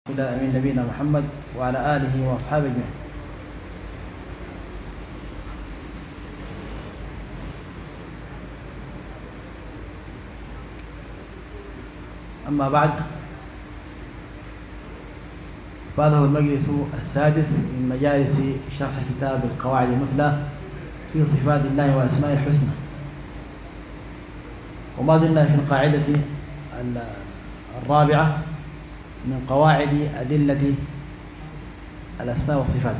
إلى أمين نبينا محمد وعلى آله وأصحابه أجمعين. أما بعد، فهذا هو المجلس السادس من مجالس شرح كتاب القواعد المثلى في صفات الله وأسمائه الحسنى، وما زلنا في القاعدة الرابعة من قواعد أدلة الأسماء والصفات.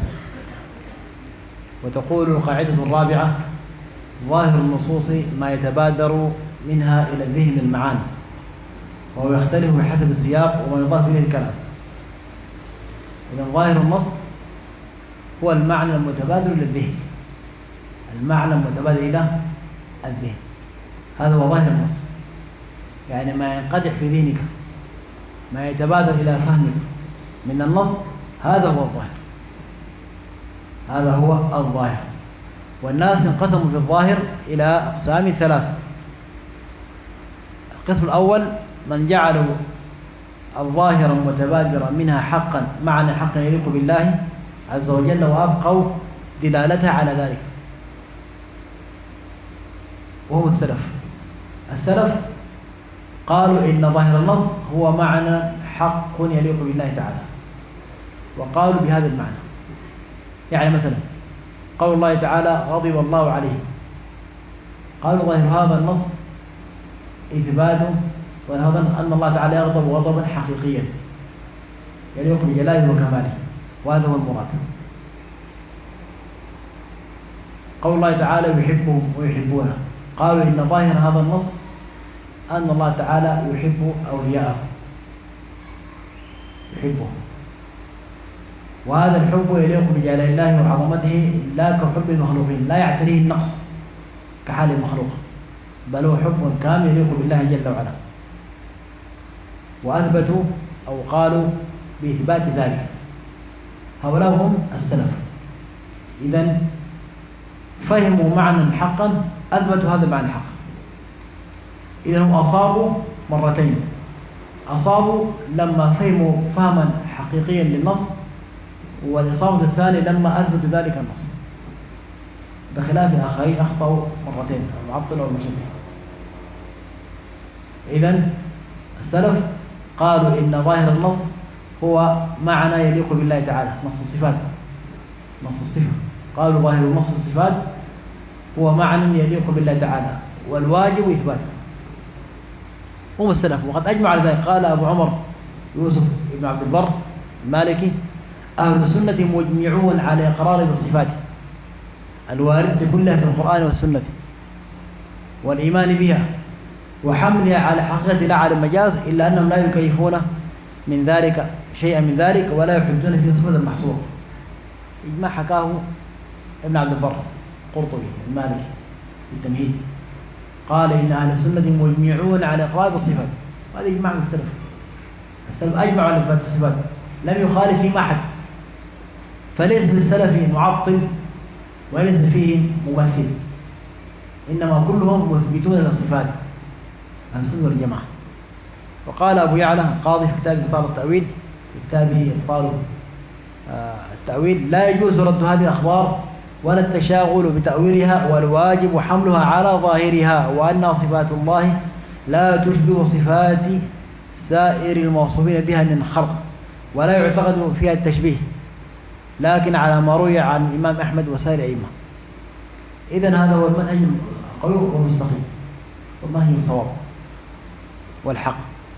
وتقول القاعدة الرابعة: ظاهر النصوص ما يتبادر منها إلى الذهن المعاني، وهو يختلف بحسب السياق وما يضاف إليه الكلام. إذن ظاهر النص هو المعنى المتبادر إلى الذهن، المعنى المتبادر إلى الذهن، هذا هو ظاهر النص، يعني ما ينقدح في ذهنك، ما يتبادر إلى فهمك من النص، هذا هو الظاهر، هذا هو الظاهر. والناس انقسموا في الظاهر إلى أقسام ثلاثة. القسم الأول من جعلوا الظاهر متبادرا منها حقا، معنى حقا يليق بالله عز وجل، وأبقوا دلالتها على ذلك، وهو السلف. السلف قالوا إن ظاهر النص هو معنى حق يليق بالله تعالى، وقالوا بهذا المعنى. يعني مثلا قول الله تعالى: غضب الله عليه، قالوا ظاهر هذا النص إثباته أن الله تعالى يغضب غضبا حقيقيا يليق بجلاله وكماله، وهذا هو المراد. قول الله تعالى: يحبهم ويحبونه، قالوا إن ظاهر هذا النص أن الله تعالى يحب أولياءه، يحبه، وهذا الحب يليق بجلال الله وعظمته، لا كحب المخلوقين، لا يعتريه النقص كحال المخلوق، بل هو حب كامل يليق بالله جل وعلا. وأثبتوا أو قالوا بإثبات ذلك. هؤلاء هم السلف. إذن فهموا معنى حقا، أثبتوا هذا المعنى حقا. إذن هم أصابوا مرتين: أصابوا لما فهموا فهما حقيقيا للنص، والإصابة الثانية لما أثبتوا ذلك النص، بخلاف آخرين أخطأوا مرتين، المعطلة والمشبهة. إذن السلف قالوا إن ظاهر النص هو معنى يليق بالله تعالى، نص الصفات، نص الصفة. قالوا ظاهر نص الصفات هو معنى يليق بالله تعالى، والواجب إثباته. هم السلف، وقد أجمع على ذلك. قال أبو عمر يوسف بن عبد البر المالكي: أهل السنة مجمعون على إقرار بالصفات الواردة كلها في القرآن والسنة، والإيمان بها وحملها على حقيقة لا على المجاز، إلا أنهم لا يكيفون من ذلك شيئا من ذلك، ولا يحدون فيه صفة المحصور. إجماع حكاه ابن عبد البر قرطبي المالكي في التمهيد، قال إن أهل السنة مجمعون على إقرار بالصفات، وهذا إجماع من السلف. السلف أجمعوا على إثبات الصفات، لم يخالف فيهم أحد، فليس للسلف معطل وليس فيه ممثل، إنما كلهم مثبتون للصفات، أهل السنة والجماعة. وقال أبو يعلى القاضي في كتاب إبطال التأويل، في كتابه إبطال التأويل: لا يجوز رد هذه الأخبار ولا التشاغل بتأويلها، والواجب حملها على ظاهرها، وأن صفات الله لا تشبه صفات سائر الموصوفين بها من الخلق، ولا يعتقد فيها التشبيه، لكن على ما روي عن الإمام أحمد وسائر الأئمة. إذن هذا هو المنهج القوي والمستقيم، والمنهج الصواب والحق،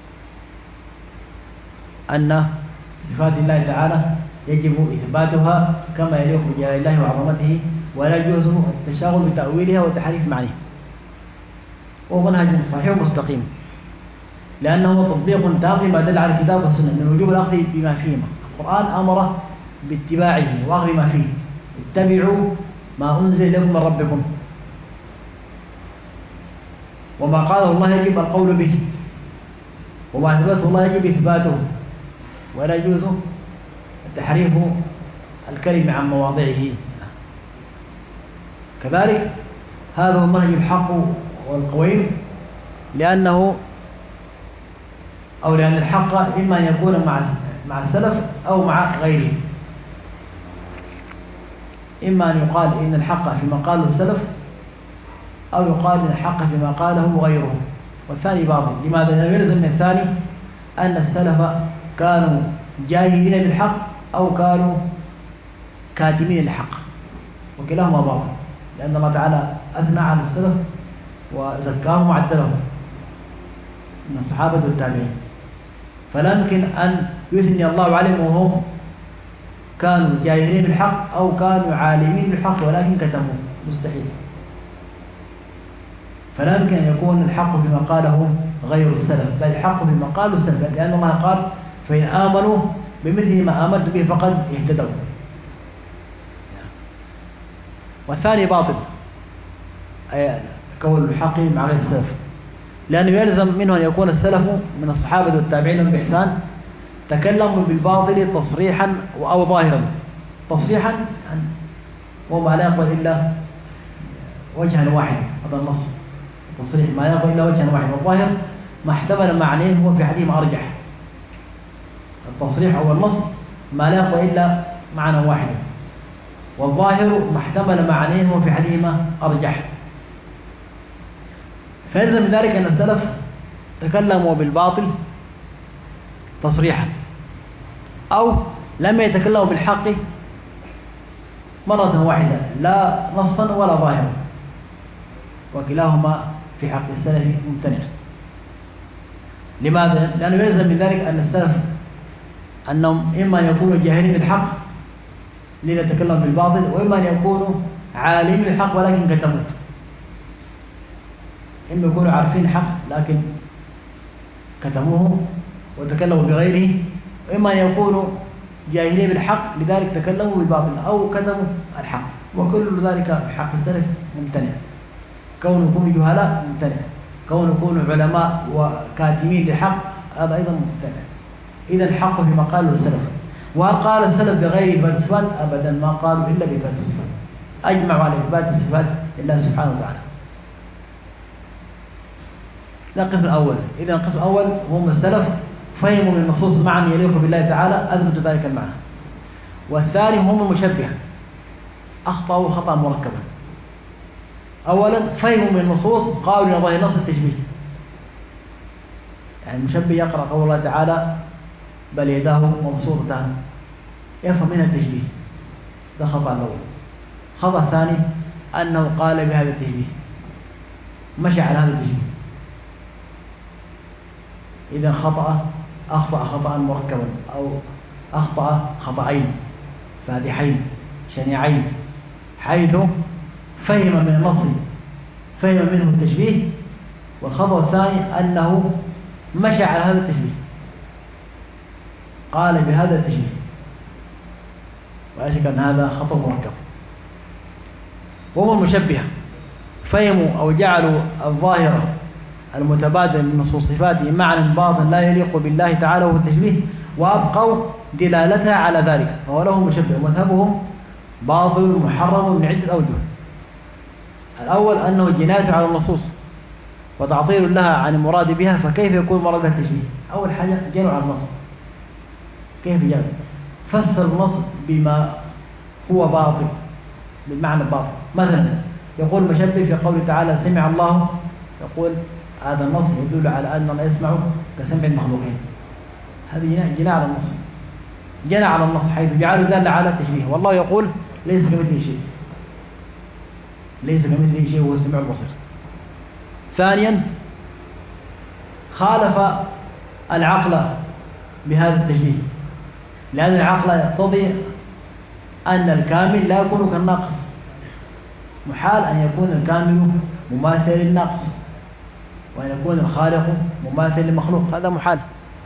أن صفات الله تعالى يجب إثباتها كما يليق بجلال الله وعظمته، ولا يجوز التشاغل بتأويلها وتحريف معناها. وهو منهج صحيح ومستقيم، لأنه تطبيق تام ما دل على الكتاب والسنة من وجوب الأخذ بما فيهما. القرآن أمر باتباعه وأخذ ما فيه: اتبعوا ما أنزل إليكم من ربكم، وما قاله الله يجب القول به، وما أثبته الله يجب إثباته، ولا يجوز تحريف الكلمة عن مواضعه. كذلك هذا هو المنهج الحق والقويم، لأن الحق إما أن يكون مع مع السلف أو مع غيره. إما أن يقال إن الحق فيما قاله السلف، أو يقال إن الحق فيما قاله غيره، والثاني باطل. لماذا؟ لأنه يلزم من الثاني أن السلف كانوا جاهلين بالحق أو كانوا كاتمين الحق، وكلاهما باطل، لأن الله تعالى أثنى على السلف وزكاهم وعدلهم من الصحابة والتابعين، فلا يمكن أن يثني الله عليهم وهم كانوا جاهلين بالحق أو كانوا عالمين بالحق ولكن كتموه، مستحيل. فلا يمكن أن يكون الحق فيما قاله غير السلف، بل الحق فيما قاله السلف، لأن الله قال فإن آمنوا بمثل ما آمنت به فقد اهتدوا. والثاني باطل، أي كون الحق مع غير السلف، لأنه يلزم منه أن يكون السلف من الصحابة والتابعين بإحسان تكلموا بالباطل تصريحا أو ظاهرا. تصريحا وما لا يقبل إلا وجها واحد، هذا النص تصريح ما يقبل إلا وجها واحد، والظاهر ما احتمل معنيين هو في أحدهما أرجح. التصريح أو النص ما لا يقبل إلا معنى واحد، والظاهر ما احتمل معنيين هو في أحدهما أرجح. فيلزم من ذلك أن السلف تكلموا بالباطل تصريحا، أو لم يتكلموا بالحق مرة واحدة لا نصا ولا ظاهرا، وكلاهما في حق السلف ممتنع. لماذا؟ لأنه يلزم من ذلك أن السلف أنهم إما أن يكونوا جاهلين بالحق لذا تكلموا بالباطل، وإما أن يكونوا عالمين بالحق ولكن كتموا. إما يكونوا عارفين الحق لكن كتموه وتكلموا بغيره، وإما أن يكونوا جاهلين بالحق لذلك تكلموا بالباطل أو كتموا الحق، وكل ذلك حق السلف ممتنع. كونكم جهلاء ممتنع، كونكم علماء وكاتمين لحق هذا أيضا ممتنع. إذا الحق فيما قاله السلف. وهل قال السلف بغير إثبات الصفات؟ أبدا، ما قالوا إلا بإثبات الصفات، أجمعوا على إثبات الصفات لله سبحانه وتعالى. ده القسم الأول. إذا القسم الأول هم السلف فهموا من النصوص معنى يليق بالله تعالى أثبتوا ذلك المعنى. والثاني هم المشبهة أخطأوا خطأ مركبا. أولا فهموا من النصوص قالوا لظاهر النص التشبيه، يعني المشبه يقرأ قول الله تعالى بل يداه مبسوطتان يفهم منها التشبيه، ده خطأ الأول. خطأ الثاني أنه قال بهذا التشبيه، مشى على هذا التشبيه، إذا أخطأ خطأ مركبا أو أخطأ خطأين فادحين شنيعين، حيث فهم من النص فهم منه التشبيه، والخطأ الثاني أنه مشى على هذا التشبيه، قال بهذا التشبيه، ولا شك أن هذا خطأ مركب. وهم المشبهة فهموا أو جعلوا الظاهرة المتبادل من نصوص صفاته معنى باطن لا يليق بالله تعالى وهو التشبيه، وأبقوا دلالتها على ذلك، فهو لهم مشبه. ومذهبهم باطل محرم من عدة أوجه. الأول أنه جناية على النصوص وتعطيل لها عن المراد بها، فكيف يكون مراد بها التشبيه؟ أول حاجة جنوا على النص. كيف جنوا؟ فسر النص بما هو باطل بالمعنى الباطل. مثلا يقول المشبه في قوله تعالى سمع الله، يقول هذا النص يدل على أن الله يسمع كسمع المخلوقين، هذه جناية على النص، جنى على النص حيث جعله دل على التشبيه، والله يقول ليس كمثله شيء، ليس كمثله شيء وهو السميع البصير. ثانيا خالف العقل بهذا التشبيه، لأن العقل يقتضي أن الكامل لا يكون كالناقص، محال أن يكون الكامل مماثل للناقص، وأن يكون الخالق مماثل للمخلوق، هذا محال.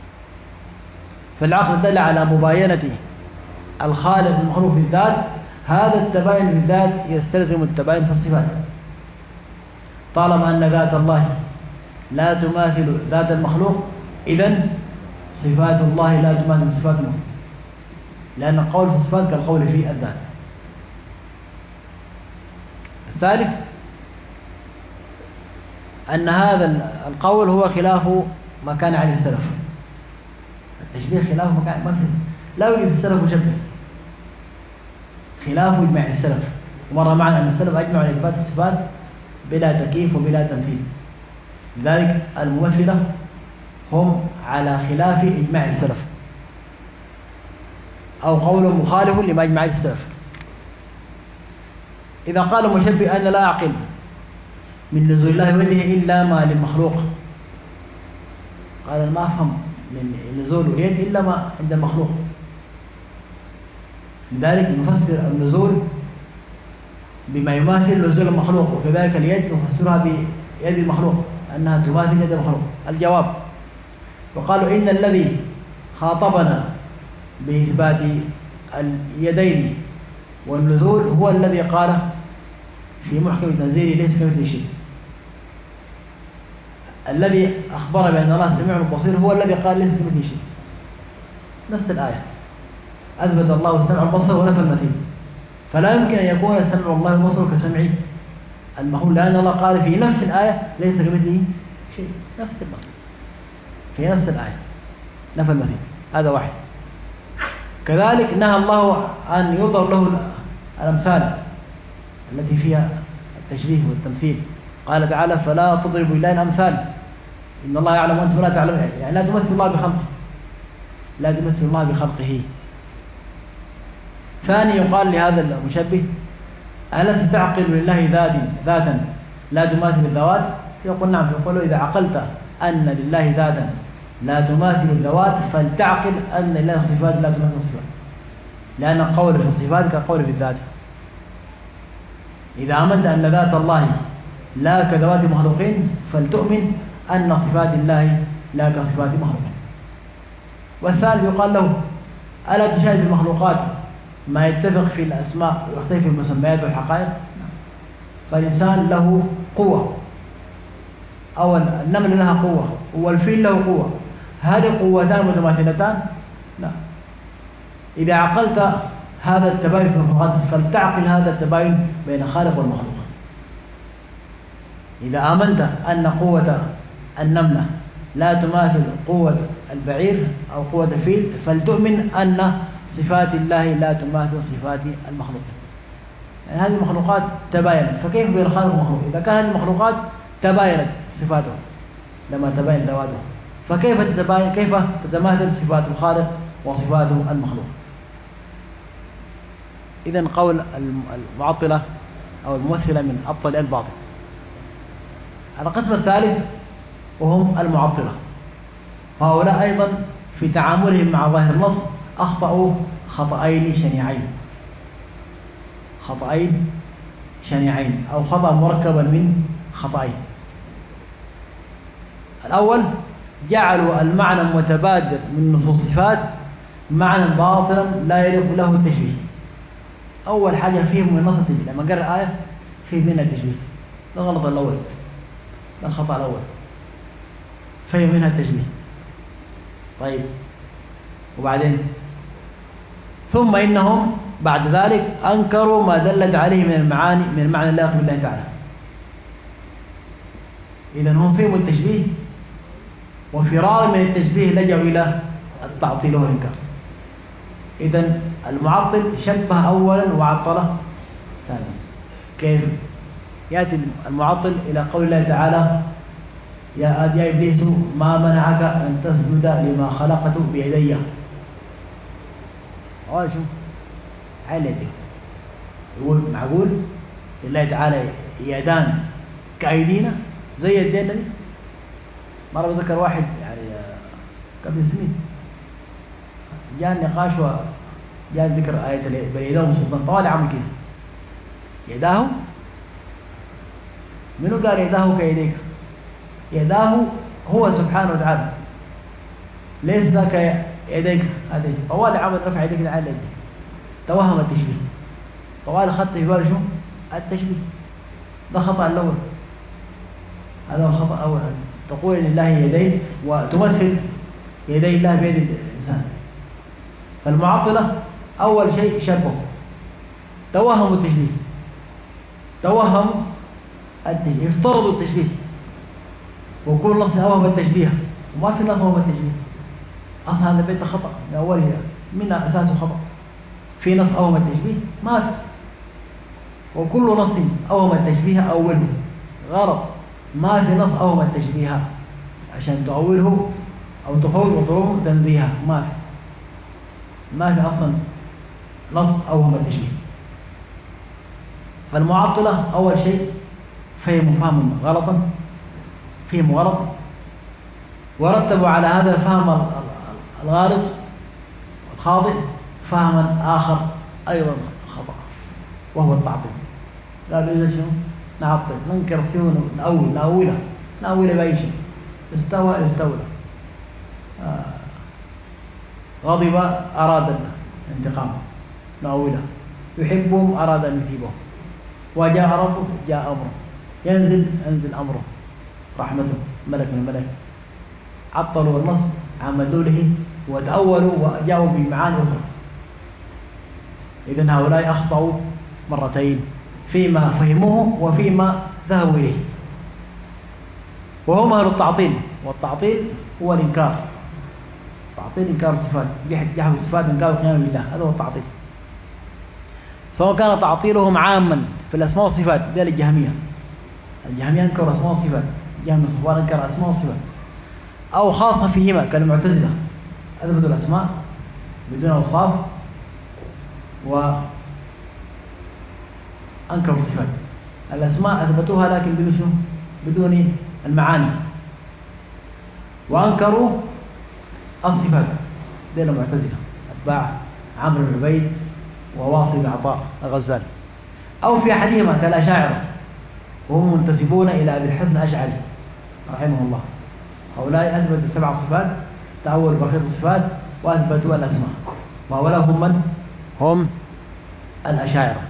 فالعقل دل على مباينة الخالق المخلوق في الذات، هذا التباين في الذات يستلزم التباين في الصفات. طالما أن ذات الله لا تماثل ذات المخلوق، إذن صفات الله لا تماثل صفات المخلوق، لأن القول في الصفات كالقول في الذات. الثالث أن هذا القول هو خلاف ما كان عليه السلف، التشبيه خلاف مكان ما في، لا يوجد السلف مشبه، خلاف إجماع السلف. ومر معنا أن السلف أجمعوا على إثبات الصفات بلا تكييف وبلا تمثيل، لذلك الممثلة هم على خلاف إجماع السلف، أو قول مخالف لما أجمع السلف. إذا قال المشبه أن لا أعقل من نزول الله وجهه إلا ما للمخلوق، قال ما أفهم من نزول اليد إلا ما عند المخلوق، لذلك نفسر النزول بما يماثل نزول المخلوق، وكذلك اليد نفسرها بيد المخلوق أنها تماثل يد المخلوق. الجواب: وقالوا إن الذي خاطبنا بإثبات اليدين والنزول هو الذي قال في محكم تنزيله ليس كمثله شيء. الذي أخبر بأن الله سميع بصير هو الذي قال ليس كمثله شيء. نفس الآية أثبت الله السمع والبصر ونفى المثيل، فلا يمكن أن يكون سمع الله والبصر كسمع المخلوق، لأن الله قال في نفس الآية ليس كمثله شيء، نفس النص في نفس الآية نفى المثيل. هذا واحد. كذلك نهى الله أن يضرب له الأمثال التي فيها التشبيه والتمثيل، قال تعالى: فلا تضربوا لله الأمثال إن الله يعلم وأنتم لا تعلمون، يعني لا تمثل الله بخلقه، لا تمثل الله بخلقه. ثاني يقال لهذا المشبه: ألا تعقل لله ذاتا لا تماثل الذوات؟ يقول نعم. يقول: إذا عقلت أن لله ذاتا لا تماثل الذوات فلتعقل أن لله صفات لا تماثل الصفات، لأن القول في الصفات كقول في الذات. إذا آمنت أن ذات الله لا كذوات مخلوقين فلتؤمن أن صفات الله لا كصفات مخلوقين. والثالث يقال له: ألا تشاهد المخلوقات ما يتفق في الأسماء ويختلف في المسميات والحقائق؟ فالإنسان له قوة، أو النمل لها قوة، والفيل له قوة، هذه قوتان متماثلتان؟ لا. إذا عقلت هذا التباين في المخلوقات فلتعقل هذا التباين بين الخالق والمخلوق. إذا آمنت أن قوة النملة لا تماثل قوة البعير أو قوة الفيل فلتؤمن أن صفات الله لا تماثل صفات المخلوق. يعني هذه المخلوقات تباينت، فكيف بين الخالق والمخلوق؟ إذا كانت المخلوقات تباينت صفاته لما تباين ذواته، فكيف تتماثل صفات الخالق وصفات المخلوق؟ إذن قول المعطلة أو الممثلة من أبطل الباطل. القسم الثالث وهم المعطلة، وهؤلاء أيضا في تعاملهم مع ظاهر النص أخطأوا خطأين شنيعين أو خطأ مركبا من خطأين. الأول: جعلوا المعنى المتبادر من نصوص الصفات معنى باطلا لا يليق له التشبيه. أول حاجة فيهم من نص التشبيه، لما قرأ الآية فيه منها التشبيه، ده غلط الأول، ده الخطأ الأول، فهم منها التشبيه. طيب، وبعدين ثم إنهم بعد ذلك أنكروا ما دلت عليه من المعاني من المعنى اللائق بالله تعالى. إذن هم فهموا التشبيه، وفرارا من التشبيه لجأوا إلى التعطيل والإنكار. إذن المعطل شبه أولا وعطله ثانيا. كيف؟ يأتي المعطل إلى قول الله تعالى: يا إبليس ما منعك أن تسجد لما خلقت بيدي. أول شو علتك يقول معقول لله تعالى يدان كأيدينا زي يدينا دي؟ مرة بذكر واحد يعني قبل سنين جاء النقاش وجاء ذكر آية بل يداه سلطان طوال عمل كده. يداه منو قال يداه كيديك؟ يداه هو سبحانه وتعالى، ليس ذاك يديك هذه طوال عمل رفع يديك على يديك. توهم التشبيه، طوال خط في باله شو التشبيه، ده خطأ الأول. هذا هو الخطأ الأول، تقول لله يدين وتمثل يدي الله بيد الإنسان. فالمعطلة أول شيء شبه، توهموا التشبيه، توهموا التشبيه، افترضوا التشبيه، وكل نص أوهم التشبيه، وما في نص أوهم التشبيه. أصلا هذا البيت خطأ من أوله، من أساسه خطأ. في نص أوهم التشبيه ما في، وكل نص أوهم التشبيه أوله غلط. ما في نص أوهم التشبيه عشان تأوله أو تفوت وتروم تنزيها، ما في أصلا نص أوهم التشبيه. فالمعطلة أول شيء فهم غلطا، فهم غلط، ورتبوا على هذا الفهم الغالط والخاطئ فهما آخر أيضا خطأ، وهو التعطيل. قالوا إذا شنو نعطل، ننكر فيه، نأوله بأي شيء. استوى غضب أراد انتقامه، نأوله. يحبهم أراد أن يثيبهم. وجاء ربه جاء أمره، ينزل أمره، رحمته، ملك من الملك. عطلوا النص عن مدلوله وتأولوا وجاءوا بمعاني أخرى. إذن هؤلاء أخطأوا مرتين فيما فهموه وفيما ذهبوا إليه، وهم أهل التعطيل. والتعطيل هو الإنكار، تعطيل إنكار الصفات، جحد الصفات، إنكار القيام بالله، هذا هو التعطيل. سواء كان تعطيلهم عاما في الأسماء والصفات، ذلك الجهمية أنكروا أسماء والصفات، جهم الصفات أنكر أسماء والصفات، أو خاصة فيهما كالمعتزلة أثبتوا الأسماء بدون أوصاف وأنكروا الصفات. الأسماء أثبتوها لكن بدون المعاني، وأنكروا الصفات. دين المعتزلة أتباع عمرو بن عبيد وواصل بن عطاء الغزالي. أو في أحدهما كالأشاعرة وهم منتسبون إلى أبي الحسن الأشعري رحمه الله. هؤلاء أثبتوا 7 صفات، تأولوا بخير الصفات وأثبتوا الأسماء، وهؤلاء هم من؟ هم الأشاعرة.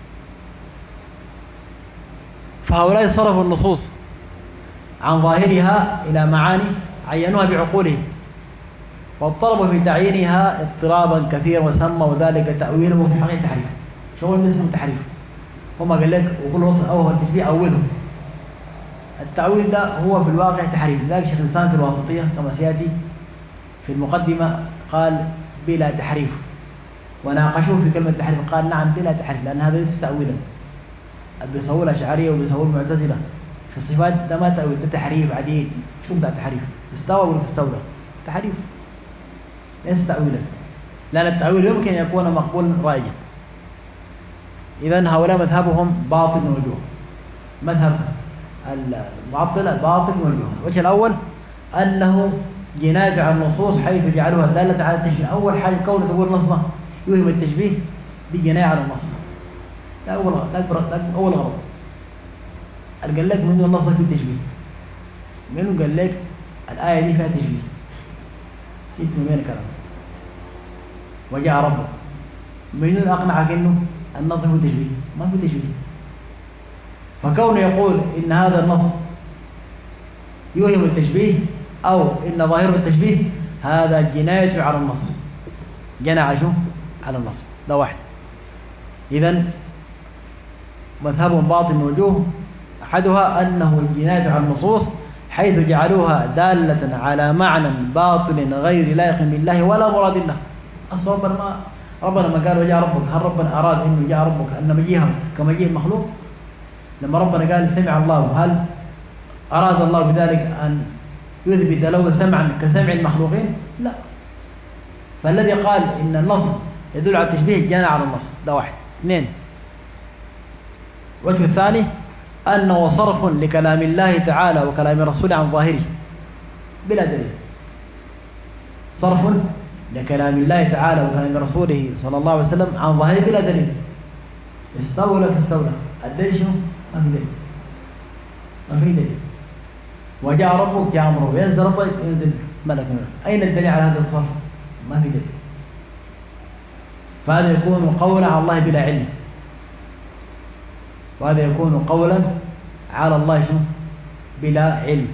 فهؤلاء صرفوا النصوص عن ظاهرها إلى معاني عينوها بعقولهم، واضطربوا في تعيينها اضطرابا كثيرا، وسموا ذلك تأويلهم في حقيقة تحريف. شغل اسمه تحريف. هم قال لك وكل وصف أول التشبيه أوله. التأويل ده هو في الواقع تحريف. لذلك شيخ الإسلام في الواسطية كما سيأتي في المقدمة قال بلا تحريف، وناقشوه في كلمة تحريف قال نعم بلا تحريف، لأن هذا ليس تأويلا. بيصور الأشعرية وبيصور المعتزلة في الصفات ده ما تأويل، ده تحريف عديد. شو ده تحريف؟ استوى ولا استولى؟ تحريف ليس تأويلا، لأن التأويل يمكن أن يكون مقبول رائجا. إذن هؤلاء مذهبهم باطل من وجوه. مذهب المعطلة باطل من وجوه. الوجه الأول أنه جناية على النصوص حيث جعلوها دالة على التشبيه. أول حاجة كونه تقول نصنا يوهم التشبيه بجناية على النص، لا أول غلط. قال لك من النص في التشبيه، منه قال لك الآية دي فيها تشبيه، جيت من وين الكلام؟ وجاء ربك، من أقنعك إنه النص هو تشبيه؟ ما في تشبيه. فكونه يقول إن هذا النص يوهم التشبيه أو إن ظاهره التشبيه، هذا جناية على النص، جنى على النص. ده واحد. إذن مذهبهم باطل من وجوه، أحدها أنه جناية على النصوص حيث جعلوها دالة على معنى باطل غير لائق بالله ولا مراد الله. أصل ربنا ما قال وجاء ربك، هل ربنا أراد إنه جاء ربك أن مجيهم كمجيء المخلوق؟ لما ربنا قال سمع الله، هل أراد الله بذلك أن يثبت له سمعا كسمع المخلوقين؟ لا. فالذي قال إن النص يدل على التشبيه جنى على النص. ده واحد. اثنين، الوجه الثاني أنه صرف لكلام الله تعالى وكلام رسوله عن ظاهره بلا دليل. صرف لكلام الله تعالى وكلام رسوله صلى الله عليه وسلم عن ظاهره بلا دليل. استولى فاستولى، الدليل شنو؟ ما في دليل، ما في دليل. وجاء ربك جاء أمره، ينزل ربك ينزل ملك. أين الدليل على هذا الصرف؟ ما في دليل. فهذا يكون قولا على الله بلا علم، وهذا يكون قولا على الله شنو؟ بلا علم.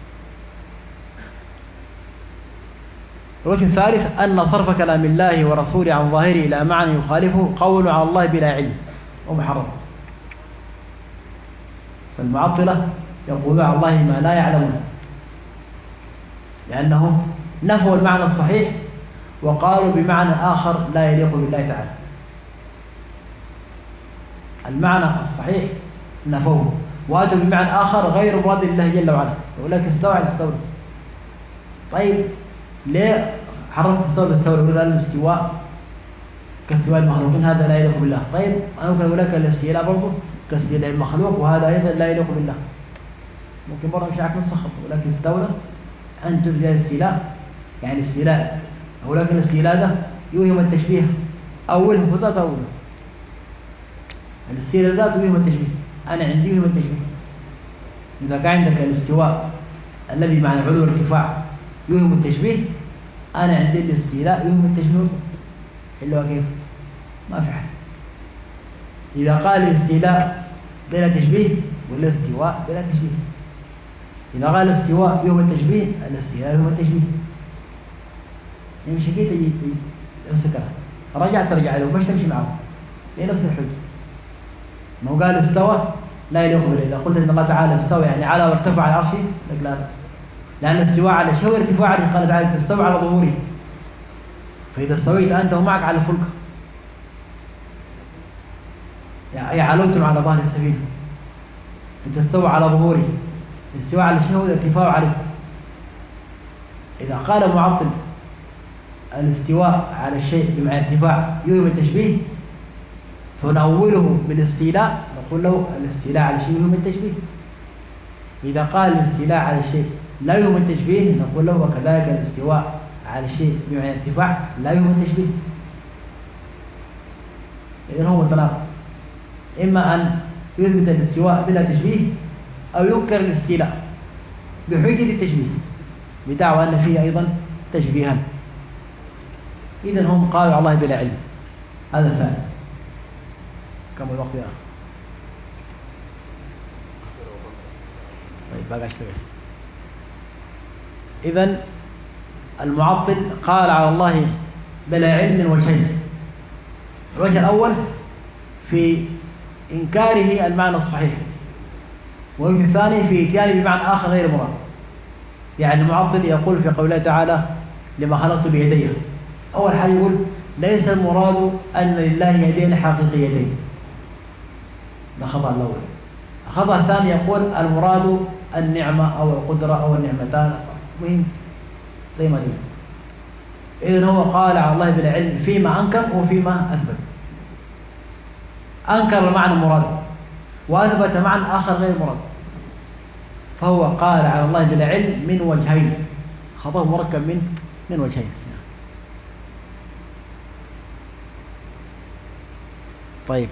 الوجه الثالث أن صرف كلام الله ورسوله عن ظاهره إلى معنى يخالفه قول على الله بلا علم ومحرم. فالمعطلة يقولون على الله ما لا يعلمون، لأنهم نفوا المعنى الصحيح وقالوا بمعنى آخر لا يليق بالله تعالى. المعنى الصحيح نفوه وأتوا بمعنى آخر غير مراد الله جل وعلا، يقول لك استوى على استولى. طيب ليه حرمت استولى استولى؟ يقول الاستواء كاستواء المخلوقين هذا لا يليق بالله. طيب أنا ممكن أقول لك الاستيلاء برضه كاستيلاء المخلوق وهذا أيضا لا يليق بالله. ممكن برضه مش عارف نسخط، ولكن استولى أن ترجع الاستيلاء يعني استيلاء، ولكن الاستيلاء ده يوهم التشبيه أوله وذات أوله. الاستيلاء ذات يوهم التشبيه، أنا عندي يوهم التشبيه. إذا كان عندك الاستواء الذي مع العلو والارتفاع يوهم التشبيه، أنا عندي الاستيلاء يوهم التشبيه. اللي هو كيف؟ ما في حل. إذا قال الاستيلاء بلا تشبيه والاستواء بلا تشبيه. إذا قال الاستواء يوم التشبيه الاستيلاء يوم التشبيه. يمشي كده يجي نفس الكلام، رجع ترجع له مش تمشي معه، هي نفس الحجة. ما هو قال استوى لا يليق به. إذا قلت إن الله تعالى استوى يعني على وارتفع على عرشه، لا، لأن الاستواء على شيء وارتفاع عليه. قال تعالى تستوى على ظهوره، فإذا استويت أنت ومعك على الفلك يعني علوتم على ظهر السفينة، أنت استوى على ظهوره. الاستواء على شيء والارتفاع عليه. إذا قال معطل الاستواء على الشيء بمعنى ارتفاع يوهم التشبيه، فنأوله بالاستيلاء نقول له الاستيلاء على شيء يوهم التشبيه. إذا قال الاستيلاء على الشيء لا يوهم التشبيه نقول له وكذلك الاستواء على الشيء بمعنى ارتفاع لا يوهم التشبيه. إذن هو تناقض، إما أن يثبت الاستواء بلا تشبيه أو ينكر الاستيلاء بحجة التشبيه بدعوى أن فيه أيضا تشبيها. إذن هم قالوا على الله بلا علم. هذا الثاني. كم الوقت يا أخي؟ طيب باقي اشتغل. إذن المعطل قال على الله بلا علم من وجهين. الوجه الأول في إنكاره المعنى الصحيح، والوجه الثاني في إتيانه بمعنى آخر غير مراد. يعني المعطل يقول في قوله تعالى لما خلقت بيدي، أول حاجة يقول ليس المراد أن لله يدين حقيقيتين، ده خطأ الأول. الخطأ الثاني يقول المراد النعمة أو القدرة أو النعمتان، مهم زي ما دي. إذن هو قال على الله بلا علم فيما أنكر وفيما أثبت. أنكر معنى مراد وأثبت معنى آخر غير مراد، فهو قال على الله بلا علم من وجهين، خطأ مركب من وجهين. طيب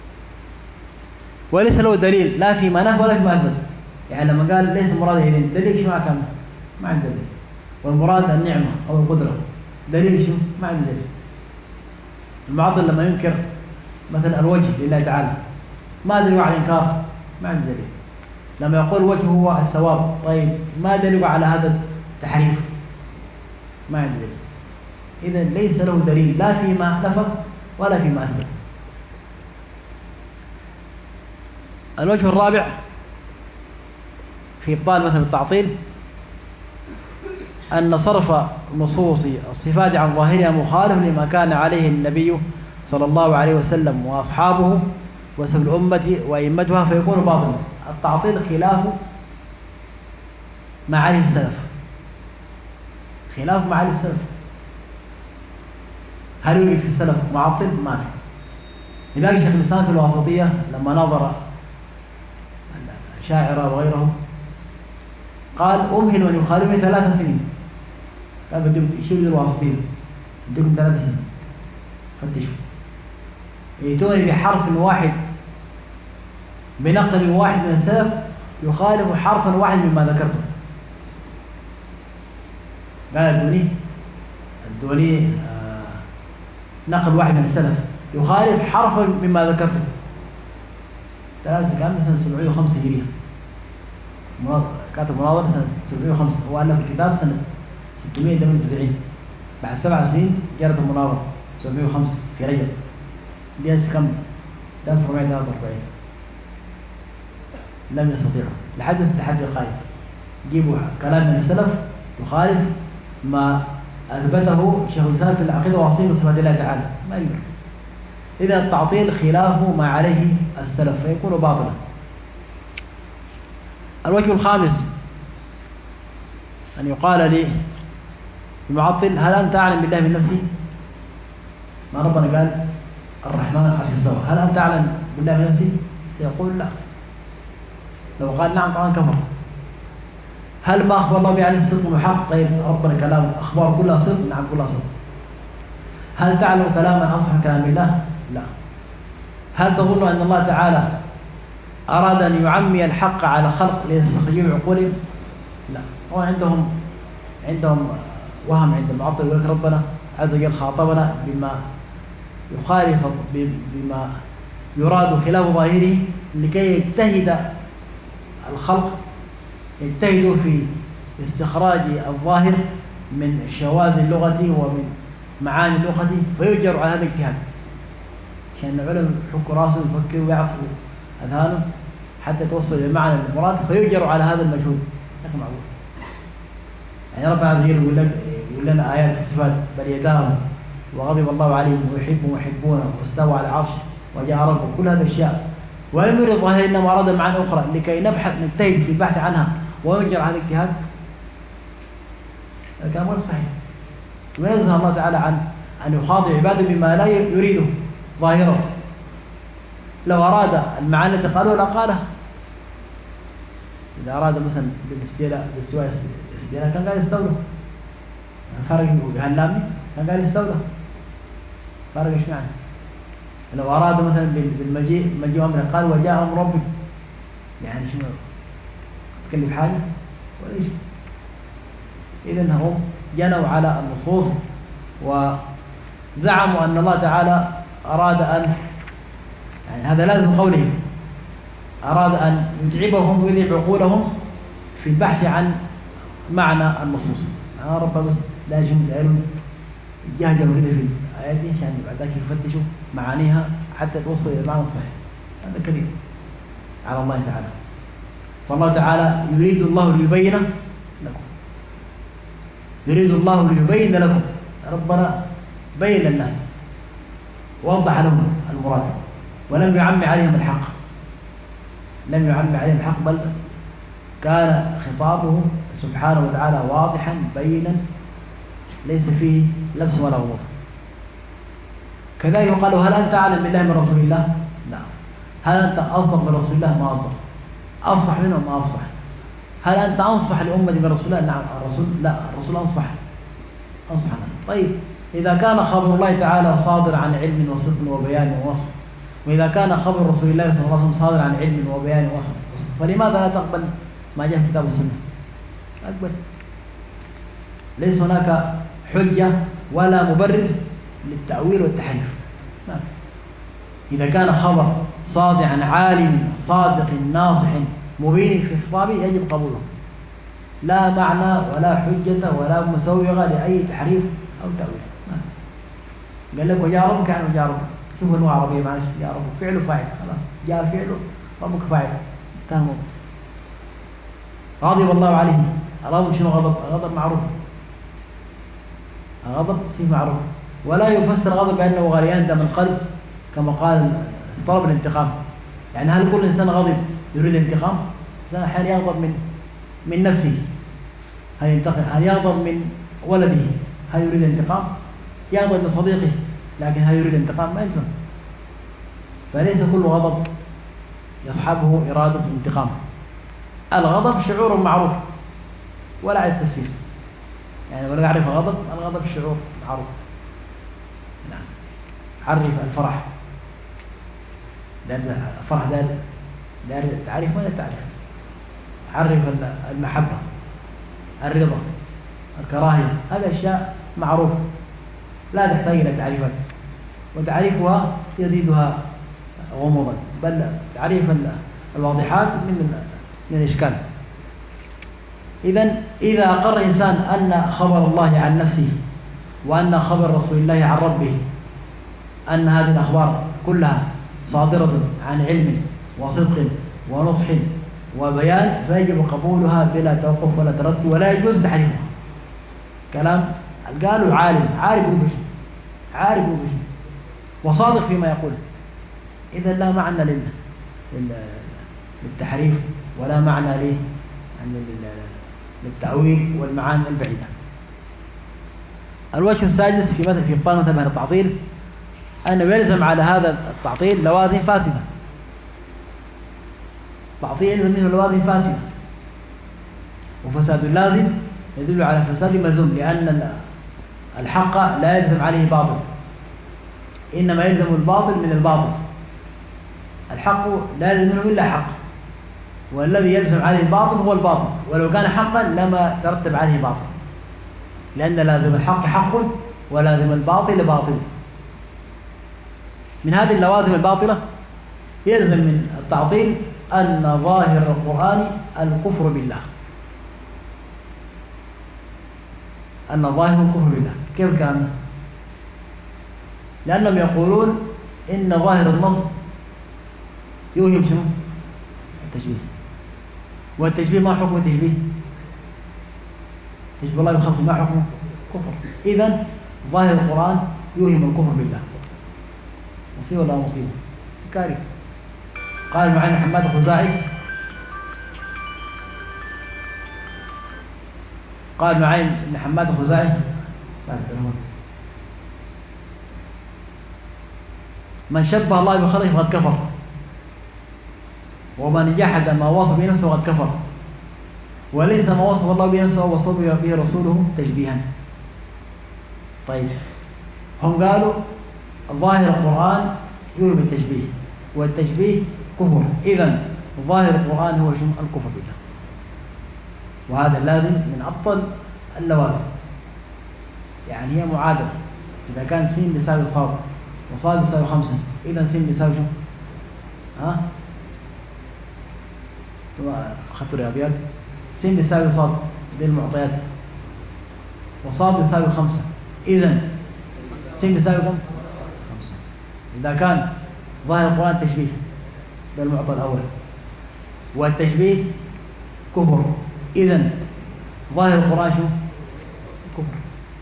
وليس له دليل لا فيما نفى ولا فيما أثبت. يعني لما قال ليس المراد يدين، دليل شو كان؟ ما عنده دليل. والمراد النعمة أو القدرة، دليل شو؟ ما عنده دليل. المعطل لما ينكر مثلا الوجه لله تعالى، ما دليل على الإنكار؟ ما عنده دليل. لما يقول وجه هو الثواب، طيب ما دليل على هذا التحريف؟ ما عنده دليل. إذن ليس له دليل لا فيما نفى ولا فيما أثبت. الوجه الرابع في إبطال مثل التعطيل أن صرف نصوص الصفات عن ظاهرها مخالف لما كان عليه النبي صلى الله عليه وسلم وأصحابه وسب الأمة وأئمتها فيكون باطلا. التعطيل خلاف معاني السلف، خلاف معاني السلف. هل يوجد في السلف معطل؟ ما في. لذلك شيخ الإسلام في الواسطية لما نظر شاعر وغيره قال أمهل من يخالفني 3 سنين. قال بدهم يشيلوا الواسطين، بدكم 3 سنين فتشوا يأتوني بحرف واحد بنقل واحد من السلف يخالف حرفا واحد مما ذكرته. قال الدوني نقل واحد من السلف يخالف حرفا مما ذكرته. 3 كان سنة 705 هجرية، كاتب مناظرة سنة 705، هو ألف الكتاب سنة 698. بعد 7 سنين جرت المناظرة 705 في رجب، ديس كم؟ 1443. لم يستطيعوا لحد القائد يجيبوا كلام من السلف يخالف ما أثبته شيخ الإسلام في العقيدة وصيب صفات الله تعالى، ما يمكن. إذا التعطيل خلاف ما عليه السلف فيكون باطلا. الوجه الخامس أن يقال للمعطل: هل أنت أعلم بالله من نفسي؟ ما ربنا قال الرحمن على العرش استوى، هل أنت أعلم بالله من نفسي؟ سيقول لا. لو قال نعم طبعا كفر. هل ما أخبر الله به عن صدق وحق؟ طيب ربنا كلام أخبار كلها صدق؟ نعم كلها صدق. هل تعلم كلاما أصح كلام الله؟ لا. هل تظن أن الله تعالى أراد أن يعمي الحق على خلق ليستخرجوا عقولهم؟ لا. هو عندهم وهم عند المعطل، يقول لك ربنا عز وجل خاطبنا بما يخالف بما يراد خلاف ظاهره لكي يجتهد الخلق، يجتهدوا في استخراج الظاهر من شواذ اللغة ومن معاني اللغة فيجروا على هذا الاجتهاد. كان العلماء يحكوا راسهم يفكروا ويعصبوا أذهانهم حتى توصلوا إلى معنى المراد فيجروا على هذا المجهود. يا أخي معقول؟ يعني ربنا عز وجل يقول لنا آيات الصفات: بل يداه وغضب الله عليهم ويحبهم ويحبونه واستوى على العرش وجاء ربه، كل هذه الأشياء ولم يرد ظاهر، إنما أراد معاني أخرى لكي نجتهد في البحث عنها ويجر على الاجتهاد. الكلام غير صحيح. وينزه الله تعالى عن أن يخاطب عباده بما لا يريده ظاهره. لو أراد المعاني التي قالوا لا قالها. إذا أراد مثلا بالاستواء كان قال يستولى. فرق بهاللامي كان قال يستولى. فرق إيش معنى؟ لو أراد مثلا بالمجيء أمره قال وجاء أمر ربك، يعني شنو؟ تكلف حاجة ولا شيء. إذن هم جنوا على النصوص وزعموا أن الله تعالى أراد أن، يعني هذا لازم قولهم، أراد أن يتعبهم ويذهب عقولهم في البحث عن معنى النصوص. ربنا بس لازم يجهجروا كده في الآيات دي عشان بعد ذلك يفتشوا معانيها حتى توصل إلى المعنى الصحيح. هذا كبير على الله تعالى. فالله تعالى يريد الله ليبين لكم، يريد الله ليبين لكم. ربنا بين الناس ووضح لهم المراد ولم يعم عليهم الحق، لم يعم عليهم الحق، بل كان خطابه سبحانه وتعالى واضحا بينا ليس فيه لبس ولا غموض. كذلك قالوا: هل أنت أعلم بالله من رسول الله؟ نعم. هل أنت أصدق من رسول الله؟ ما أصدق. أفصح منه؟ ما أفصح. هل أنت أنصح لأمة من رسول الله؟ نعم. الرسول أنصح. طيب إذا كان خبر الله تعالى صادر عن علم وصدق وبيان ووصف، وإذا كان خبر رسول الله صلى الله عليه وسلم صادر عن علم وبيان ووصف، فلماذا لا تقبل ما جاء في كتاب السنة؟ أقبل. ليس هناك حجة ولا مبرر للتأويل والتحريف. إذا كان خبر صادر عن عالم صادق ناصح مبين في خطابه يجب قبوله، لا معنى ولا حجة ولا مسوغة لأي تحريف أو تأويل. قال لك وجاء ربك، يعني وجاء ربك. شوف اللغة العربية معلش، جاء ربك فعله فاعل، خلاص جاء فعله ربك فاعل، انتهى الموضوع. غضب الله عليه. الغضب شنو غضب؟ الغضب معروف، الغضب شيء معروف، ولا يفسر الغضب بأنه غليان دم القلب كما قال طلب الانتقام. يعني هل كل إنسان غضب يريد الانتقام؟ الإنسان أحيانا يغضب من نفسه، هل ينتقم؟ هل يغضب من ولده؟ هل يريد الانتقام؟ يغضب من صديقه، لكن هل يريد الانتقام؟ ما يلزم. فليس كل غضب يصحبه إرادة الانتقام. الغضب شعور معروف ولا عايز تفسير، يعني ولا أعرف الغضب شعور معروف. نعم. عرف الفرح، لأن الفرح ده تعرف ولا تعرف؟ عرف المحبة، الرضا، الكراهية، هذه أشياء معروفة لا تحتاج إلى تعريفات، وتعريفها يزيدها غموضا، بل تعريف الواضحات من الإشكال. إذا أقر إنسان أن خبر الله عن نفسه وأن خبر رسول الله عن ربه، أن هذه الأخبار كلها صادرة عن علم وصدق ونصح وبيان، فيجب قبولها بلا توقف ولا تردد، ولا يجوز تحريفها. كلام قالوا عالم عارف وبشر عارف وبشر وصادق فيما يقول، إذا لا معنى للتحريف ولا معنى للتأويل والمعاني البعيدة. الوجه السادس في إبطال مثل التعطيل أنه يلزم على هذا التعطيل لوازم فاسدة. تعطيل يلزم منه لوازم فاسدة، وفساد اللازم يدل على فساد ملزوم، لأن الحق لا يلزم عليه باطل، إنما يلزم الباطل من الباطل. الحق لا يلزم منه إلا حق، والذي يلزم عليه الباطل هو الباطل، ولو كان حقا لما ترتب عليه باطل، لأن لازم الحق حق ولازم الباطل باطل. من هذه اللوازم الباطلة يلزم من التعطيل أن ظاهر القرآن الكفر بالله، أن ظاهر الكفر بالله. كيف كان؟ لأنهم يقولون إن ظاهر النص يوهم شنو؟ التشبيه، والتشبيه ما حكم التشبيه؟ تشبيه الله بخلقه ما حكمه؟ كفر. إذن ظاهر القرآن يوهم الكفر بالله. مصيبة ولا مصيبة؟ كارثة. قال معين حماد الخزاعي قال معين إن حماد الخزاعي من شبه الله بخلقه فقد كفر، ومن جحد ما وصف به نفسه فقد كفر، وليس ما وصف الله به نفسه ووصف به رسوله تشبيها. طيب هم قالوا ظاهر القرآن يوهم التشبيه، والتشبيه كفر، إذن ظاهر القرآن هو شنو؟ الكفر بالله. وهذا اللازم من أبطل اللوازم، يعني هي معادلة. إذا كان س بيساوي صاد وصاد بيساوي 5، إذا س بيساوي شنو؟ أخذت رياضيات. س بيساوي صاد، دي المعطيات، وصاد بيساوي 5، إذا س بيساوي كم؟ 5. إذا كان ظاهر القرآن تشبيه، ده المعطى الأول، والتشبيه كفر، إذن ظاهر القرآن شو؟ كفر.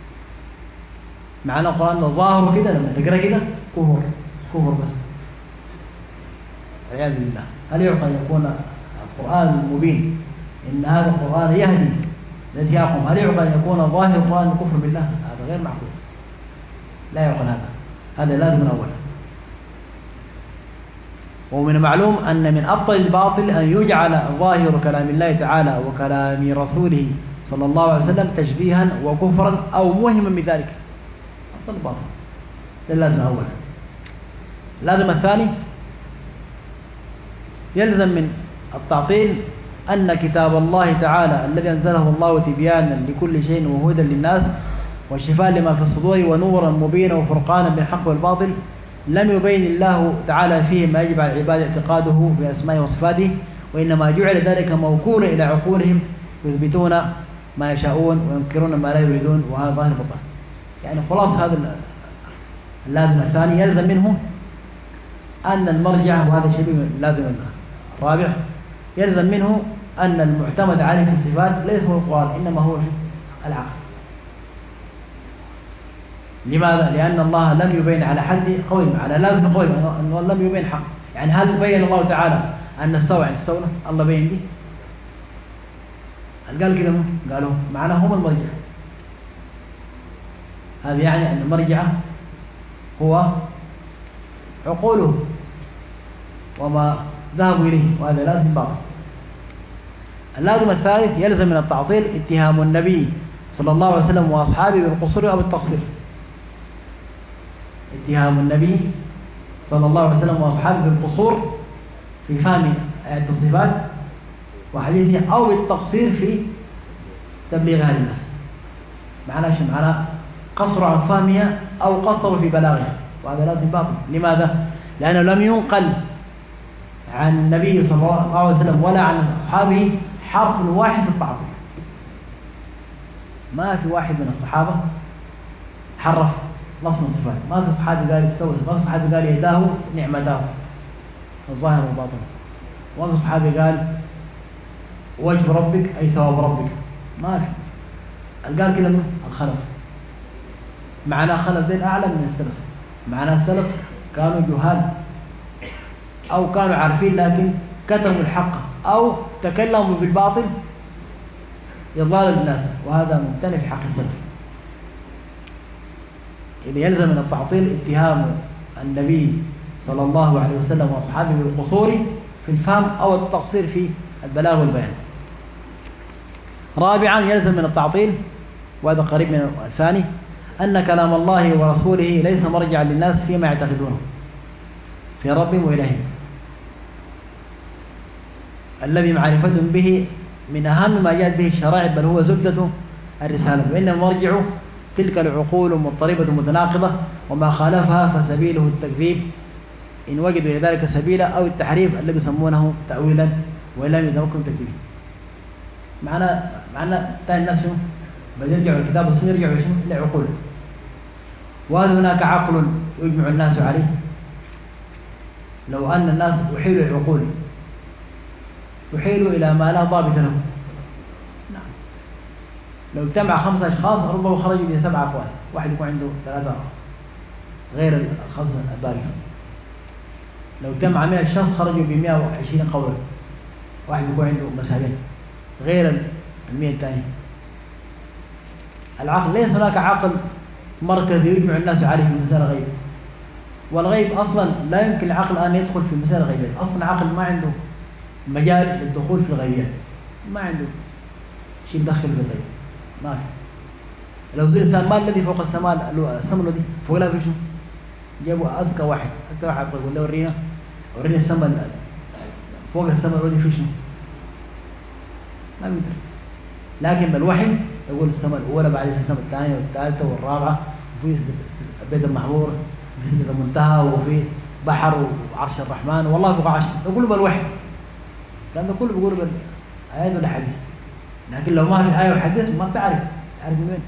معنى القرآن ظاهره كده لما تقرأ كده كفر، كفر بس، والعياذ بالله. هل يعقل أن يكون القرآن المبين إن هذا القرآن يهدي لاتياقهم، هل يعقل أن يكون ظاهر القرآن كفر بالله؟ هذا غير معقول، لا يعقل هذا لازم من أولا. ومن المعلوم أن من أبطل الباطل أن يجعل ظاهر كلام الله تعالى وكلام رسوله صلى الله عليه وسلم تشبيها وكفرا أو موهما بذلك. أبطل الباطل، ده لازم أولا. اللازم الثاني يلزم من التعطيل أن كتاب الله تعالى الذي أنزله الله تبيانا لكل شيء وهدى للناس وشفاء لما في الصدور ونورا مبينا وفرقانا بين الحق والباطل لم يبين الله تعالى فيه ما يجب على العباد اعتقاده بأسمائه وصفاته، وإنما جعل ذلك موكولا إلى عقولهم يثبتون ما يشاءون وينكرون ما لا يريدون، وهذا ظاهر البطل. يعني خلاص هذا اللازم الثاني يلزم منه أن المرجع، وهذا شيء لازم الرابع، يلزم منه أن المعتمد عليه في الصفات ليس هو القرآن، إنما هو العقل. لماذا؟ لأن الله لم يبين على حد قول، على لازم قول أنه لم يبين حق. يعني هل بين الله تعالى أن استوى عند استولى؟ الله بين دي؟ قال كده؟ قالوا معناه هم المرجع. هذا يعني أن المرجع هو عقوله وما ذهبوا إليه، وهذا لازم باطل. اللازم الثالث يلزم من التعطيل اتهام النبي صلى الله عليه وسلم وأصحابه بالقصور أو بالتقصير. اتهام النبي صلى الله عليه وسلم وأصحابه بالقصور في فهم آيات الصفات وحديثه أو بالتقصير في تبليغها للناس. معناه شو؟ معناه قصر عن فهمها أو قصر في بلاغها، وهذا لازم باطل. لماذا؟ لأنه لم ينقل عن النبي صلى الله عليه وسلم ولا عن أصحابه حرف واحد في التعطيل. ما في واحد من الصحابة حرف لفظ الصفات، ما في صحابي قال استوى، ما في صحابي قال يداه نعمتاه الظاهر والباطن، وما في صحابي قال وجه ربك أي ثواب ربك، ما في. قال كده من الخلف. معنى خلف دين أعلى من السلف. معنى السلف كانوا جهال أو كانوا عارفين لكن كتموا الحق أو تكلموا بالباطل إضلال الناس، وهذا ممتنع في حق السلف. إذا يلزم من التعطيل اتهام النبي صلى الله عليه وسلم وأصحابه بالقصور في الفهم أو التقصير في البلاغ والبيان. رابعا يلزم من التعطيل، وهذا قريب من الثاني، أن كلام الله ورسوله ليس مرجعا للناس فيما يعتقدونه في ربهم وإلههم، الذي معرفتهم به من أهم ما جاءت به الشرائع، بل هو زبدة الرسالة، وإنما مرجع تلك العقول المضطربة المتناقضة، وما خالفها فسبيله التكذيب إن وجدوا إلى ذلك سبيلا، أو التحريف الذي يسمونه تأويلا وإن لم يدركهم تكذيبا. معنى ثاني نفسه بل يرجعوا الكتاب والسنة يرجعوا لعقول. وهل هناك عقل يجمع الناس عليه؟ لو أن الناس أحيلوا العقول يحيلوا إلى ما لا ضابط له. نعم. لو اجتمع 5 أشخاص ربما خرجوا من 7 أقوال، واحد يكون عنده 3 غير ال5 الباقي. لو اجتمع 100 شخص خرجوا ب120 قولا، واحد يكون عنده مسائل غير 100 الثانية. العقل ليس هناك عقل مركزي يجمع الناس عليه في مسألة غيب، والغيب أصلا لا يمكن العقل أن يدخل في مسألة غيبية. أصلا عقل ما عنده مجال للدخول في الغيبيات، ما عنده شيء يدخل في الغيب، ما في. لو زي الإنسان ما الذي فوق السماء، السماء الذي فوق لا في شنو؟ جابوا أذكى واحد يقول له ورينا السماء فوق السماء الذي في شنو؟ ما يقدر. لكن بالوحي يقول السماء الأولى، بعدين السماء الثانية والثالثة والرابعة، وفي البيت المعمور، وفي سدرة المنتهى، وفي بحر وعرش الرحمن، والله فوق عرش. يقولوا بالوحي، الكلام ده كله بيقولوا بالآيات والحديث. لكن لو ما في آية وحديث ما بتعرف من وين.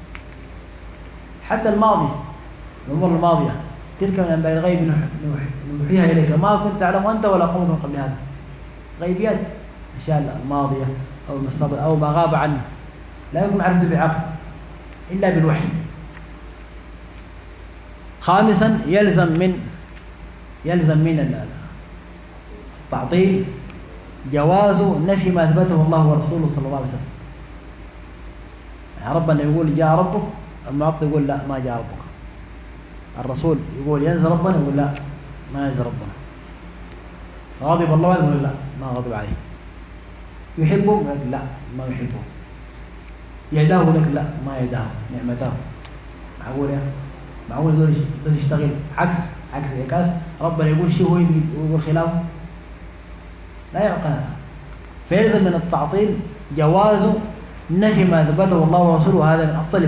حتى الماضي، الأمور الماضية تلك من أنباء الغيب نوحيها إليك ما كنت تعلم أنت ولا قومك من قبل هذا. غيبيات، أشياء الماضية أو المستقبل أو ما غاب عنه لا يمكن معرفته بعقل إلا بالوحي. خامسا يلزم من التعطيل جواز نفي ما أثبته الله ورسوله صلى الله عليه وسلم. يعني ربنا يقول جاء ربك، المعطل يقول لا ما جاء ربك. الرسول يقول ينزل ربنا، يقول لا ما ينزل ربنا. غاضب الله عليه، يقول لا ما غضب عليه. يحبه، يقول لا ما يحبه. يداه لك، لا ما يداه، نعمته. معقول دول يشتغل عكس إعكاس. ربنا يقول شيء هو يقول خلافه، لا يعقل. فيلزم من التعطيل جواز نفي ما أثبته الله ورسوله، وهذا من أبطل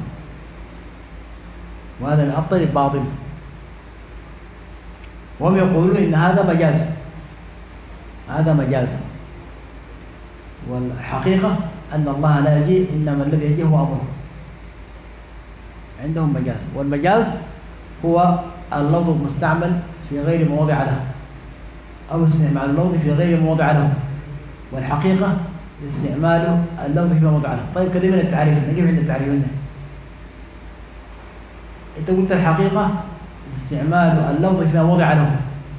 الباطل. وهم يقولون إن هذا مجاز. والحقيقة أن الله لا يجي، إنما الذي يجي هو أمره. عندهم مجاز، والمجاز هو اللفظ المستعمل في غير مواضع له، أو استعمال اللفظ في غير مواضع له، والحقيقة استعمال اللفظ في مواضع له. طيب كلمة التعريف، نجيب عند التعريف هنا. أنت قلت الحقيقة استعمال اللفظ في مواضع له،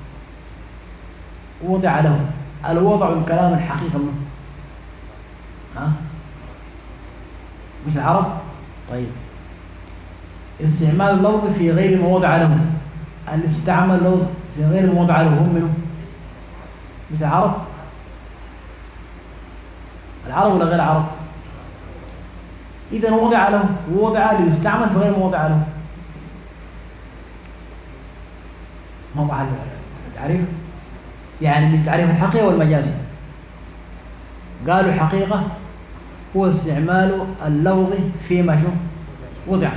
وضع له الوضع الكلام الحقيقة منه، مش العرب. طيب استعمال اللفظ في غير مواضع له، الاستعمال اللفظ في غير مواضع له هم منه، مش العرب ولا غير العرب. إذا وضع ليستعمل في غير مواضع له. موضع التعريف يعني من تعريف الحقيقة والمجاز. قالوا الحقيقة هو استعمال اللفظ فيما وضع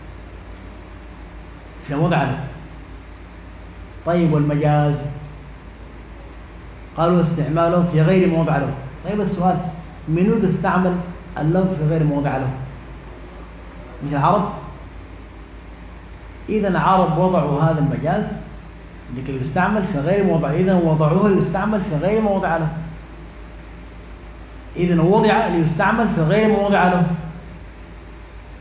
له. طيب والمجاز قالوا استعماله في غير موضع له. طيب السؤال، من استعمل اللفظ في غير موضع له؟ مش العرب؟ إذا العرب وضعوا هذا المجاز لكي يستعمل في غير موضع، إذا وضعوه يستعمل في غير موضع له. إذا وضع ليستعمل في غير موضع له.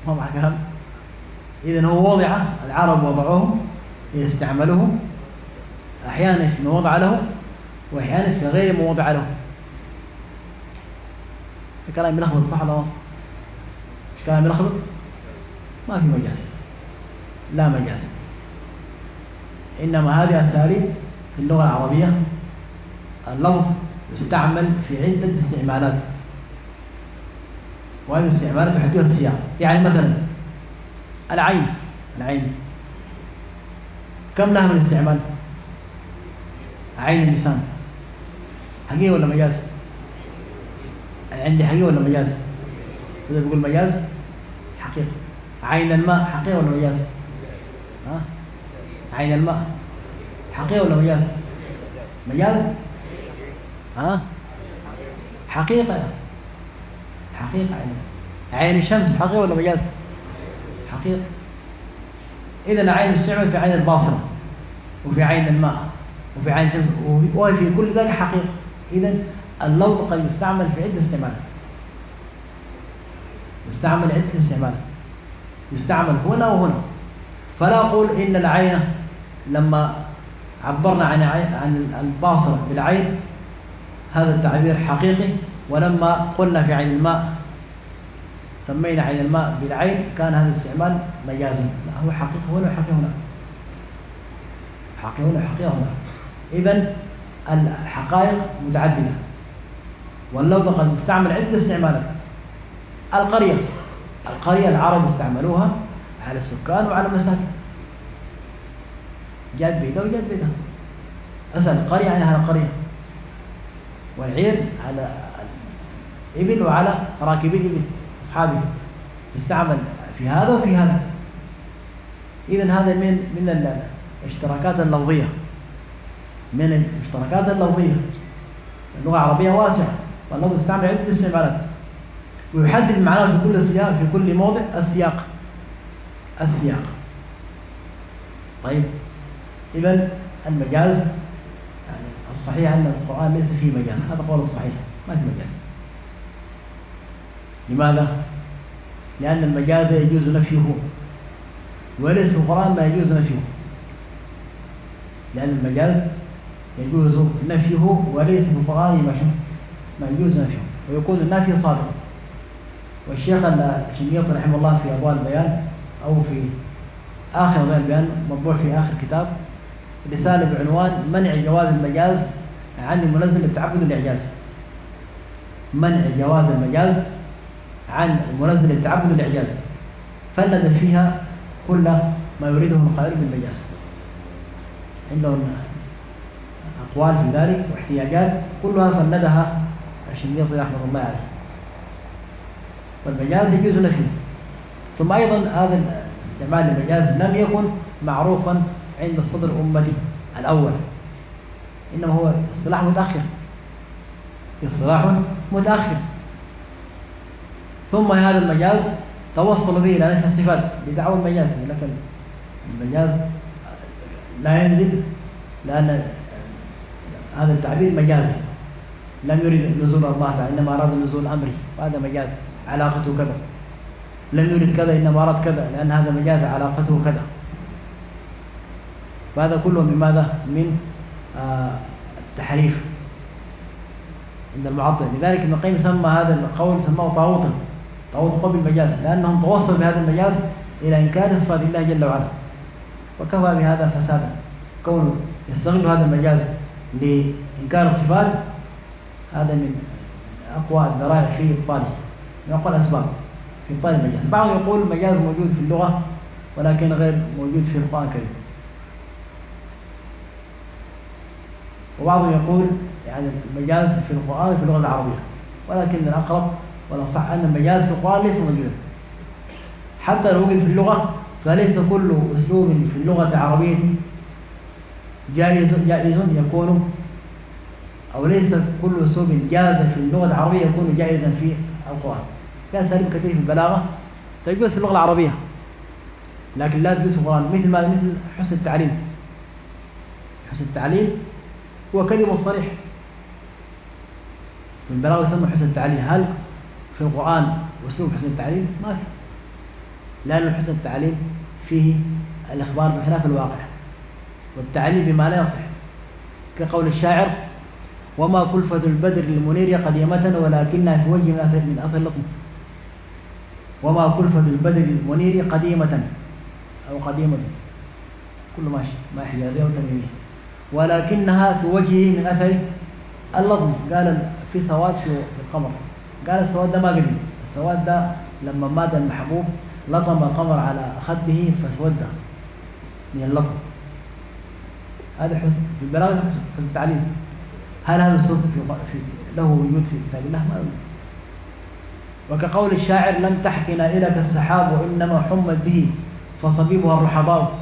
واضح كلام. إذن هو وضع، العرب وضعوه يستعمله أحيانا في وضع له وأحيانا في غير ما وضع له. الكلام يلخبط صح ولا مش كلام يلخبط؟ ما في مجاز، لا مجاز، إنما هذه أساليب في اللغة العربية. اللفظ يستعمل في عدة استعمالات، وهذه الاستعمالات يحددها السياق. يعني مثلا العين كم لها من استعمال؟ عين اللسان حقيقي ولا مجاز؟ عندي حقيقي ولا مجاز؟ إذا بيقول مجاز حقيقي. عين الماء حقيقي ولا مجاز؟ عين الماء حقيقي ولا مجاز؟ مجاز؟ حقيقة عين الشمس حقيقي ولا مجاز؟ حقيقي. إذا عين استعمل في عين الباصرة وفي عين الماء وفي عين الشمس وفي كل ذلك حقيقة. إذا اللفظ قد يستعمل في عدة استعمالات، يستعمل هنا وهنا. فلا أقول إن العين لما عبرنا عن الباصرة بالعين هذا التعبير حقيقي، ولما قلنا في عين الماء سمينا عين الماء بالعين كان هذا الاستعمال مجازي. لا، هو حقيقة هنا وحقيقة هنا، حقيقة هنا وحقيقة هنا. إذن الحقائق متعددة، واللفظ قد يستعمل عدة استعمالات. القرية العرب استعملوها على السكان وعلى المساكن، جاد بيده وجاد بيده. أسأل القرية يعني على القرية، والعير على الإبل وعلى راكبي الإبل أصحابه، يستعمل في هذا وفي هذا. إذن هذا من الاشتراكات اللفظية، اللغة العربية واسعة، واللفظ يستعمل عدة استعمالات، ويحدد معناه في كل سياق، في كل موضع السياق. طيب، إذن المجاز يعني الصحيح أن القرآن ليس فيه مجاز، هذا قول الصحيح، ما في مجاز. لماذا؟ لأن المجاز يجوز نفيه، وليس في القرآن ما يجوز نفيه. لأن المجاز يجوز نفيه وليس في القرآن ما يجوز نفيه، ويكون النافي صادقا. والشيخ الشنقيطي رحمه الله في أضواء البيان أو في آخر أضواء البيان مطبوع في آخر كتاب رسالة بعنوان منع جواز المجاز عن المنزل للتعبد والإعجاز. منع جواز المجاز عن المنزل للتعبد والإعجاز، فند فيها كل ما يريده القائل بالمجاز. عندهم أقوال في ذلك واحتياجات كلها فندها الشنقيطي رحمه الله عليه. والمجاز يجوز نفيه. ثم أيضا هذا استعمال المجاز لم يكن معروفا عند صدر الأمة الأول، إنما هو اصطلاح متأخر. ثم هذا المجاز توصل به إلى نفي الصفات بدعوى المجاز، لكن المجاز لا ينزل لأن هذا التعبير مجازي، لم يريد نزول الله تعالى، إنما أراد نزول أمره، وهذا مجاز علاقته كذا. لم يريد كذا إنما أراد كذا، لأن هذا مجاز علاقته كذا. فهذا كله من ماذا؟ من التحريف عند المعطل. لذلك ابن القيم سمى هذا القول سماه طاغوت قبل المجاز، لأنهم توصلوا بهذا المجاز إلى إنكار صفات الله جل وعلا، وكفى بهذا فسادا. كونه يستغل هذا المجاز لإنكار الصفات هذا من أقوى الذرائع في إبطاله، من أقوى الأسباب في إبطال المجاز. بعض يقول المجاز موجود في اللغة ولكن غير موجود في القرآن الكريم، وبعض يقول يعني المجاز في القرآن في اللغة العربية، ولكن الأقرب والأصح أن المجاز في القرآن ليس موجودا. حتى لو وجد في اللغة فليس كل أسلوب في اللغة العربية جائز يكون، أو ليس كل أسلوب جاز في اللغة العربية يكون جائزا في القرآن. لا سالب كثير في البلاغة تجوز في اللغة العربية لكن لا تجوز في القرآن، مثل حسن التعليم. حسن التعليم هو كلمة صريح في البلاغة يسمى حسن التعليم. هل في القرآن أسلوب حسن التعليم؟ ما في. لأن حسن التعليل فيه الإخبار بخلاف الواقع، والتعليل بما لا يصح، كقول الشاعر: وما كلفة البدر المنير قديمة ولكنها في وجه من أثر اللطم. وما كلفة البدر المنير قديمة أو قديمة، كل ماشي ما حجازية وتنويه، ولكنها في وجهه من أثر اللطم. قال في سواد في القمر، قال السواد ده ما قديم، السواد ده لما مات المحبوب لطم القمر على خده فسود من اللطم. هذا حسن في البلاغة، حسن في التعليم. هل هذا الصوت له وجود في كتاب الله؟ ما يوجد. وكقول الشاعر: لم تحكنا إلك السحاب وإنما حمت به فصبيبها الرحضاء.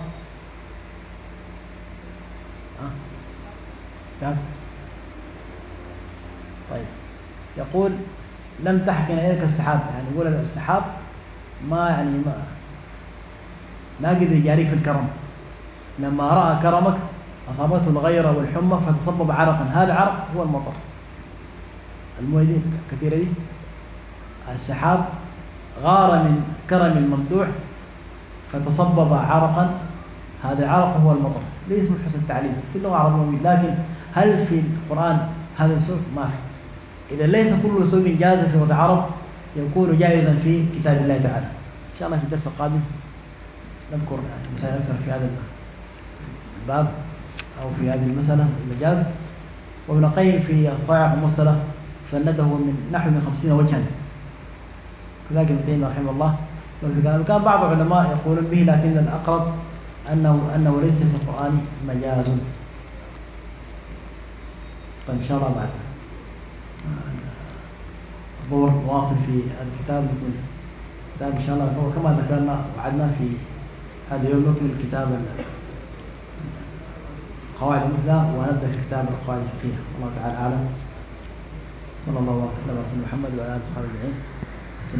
طيب، يقول: لم تحكنا إليك السحاب، يعني يقول السحاب ما قدر يجاري في الكرم، لما رأى كرمك أصابته الغيرة والحمى فتصبب عرقا، هذا عرق هو المطر. المويه كثيرة دي، السحاب غار من كرم الممدوح فتصبب عرقا، هذا العرق هو المطر. ليس من حسن التعليم في اللغة العربية، لكن هل في القرآن هذا الأسلوب؟ ما في. إذا ليس كل أسلوب جاز في لغة العرب يكون جائزا في كتاب الله تعالى. إن شاء الله في الدرس القادم نذكر مسائل أكثر في هذا الباب أو في هذه المسألة المجاز. وابن القيم في الصواعق المرسلة فنده من نحو من 50 وجها، كذلك ابن تيمية رحمه الله. وكان بعض العلماء يقولون به، لكن الأقرب أنه ليس في القرآن مجاز. طيب إن شاء الله بعد الظهر واصل في الكتاب، يكون كتاب إن شاء الله هو كما ذكرنا وعدنا في هذا اليوم نكمل الكتاب القواعد المثلى ونبدأ في كتاب القواعد الفقهية. الله تعالى أعلم. صلى الله وسلم على محمد وعلى آله وصحبه أجمعين.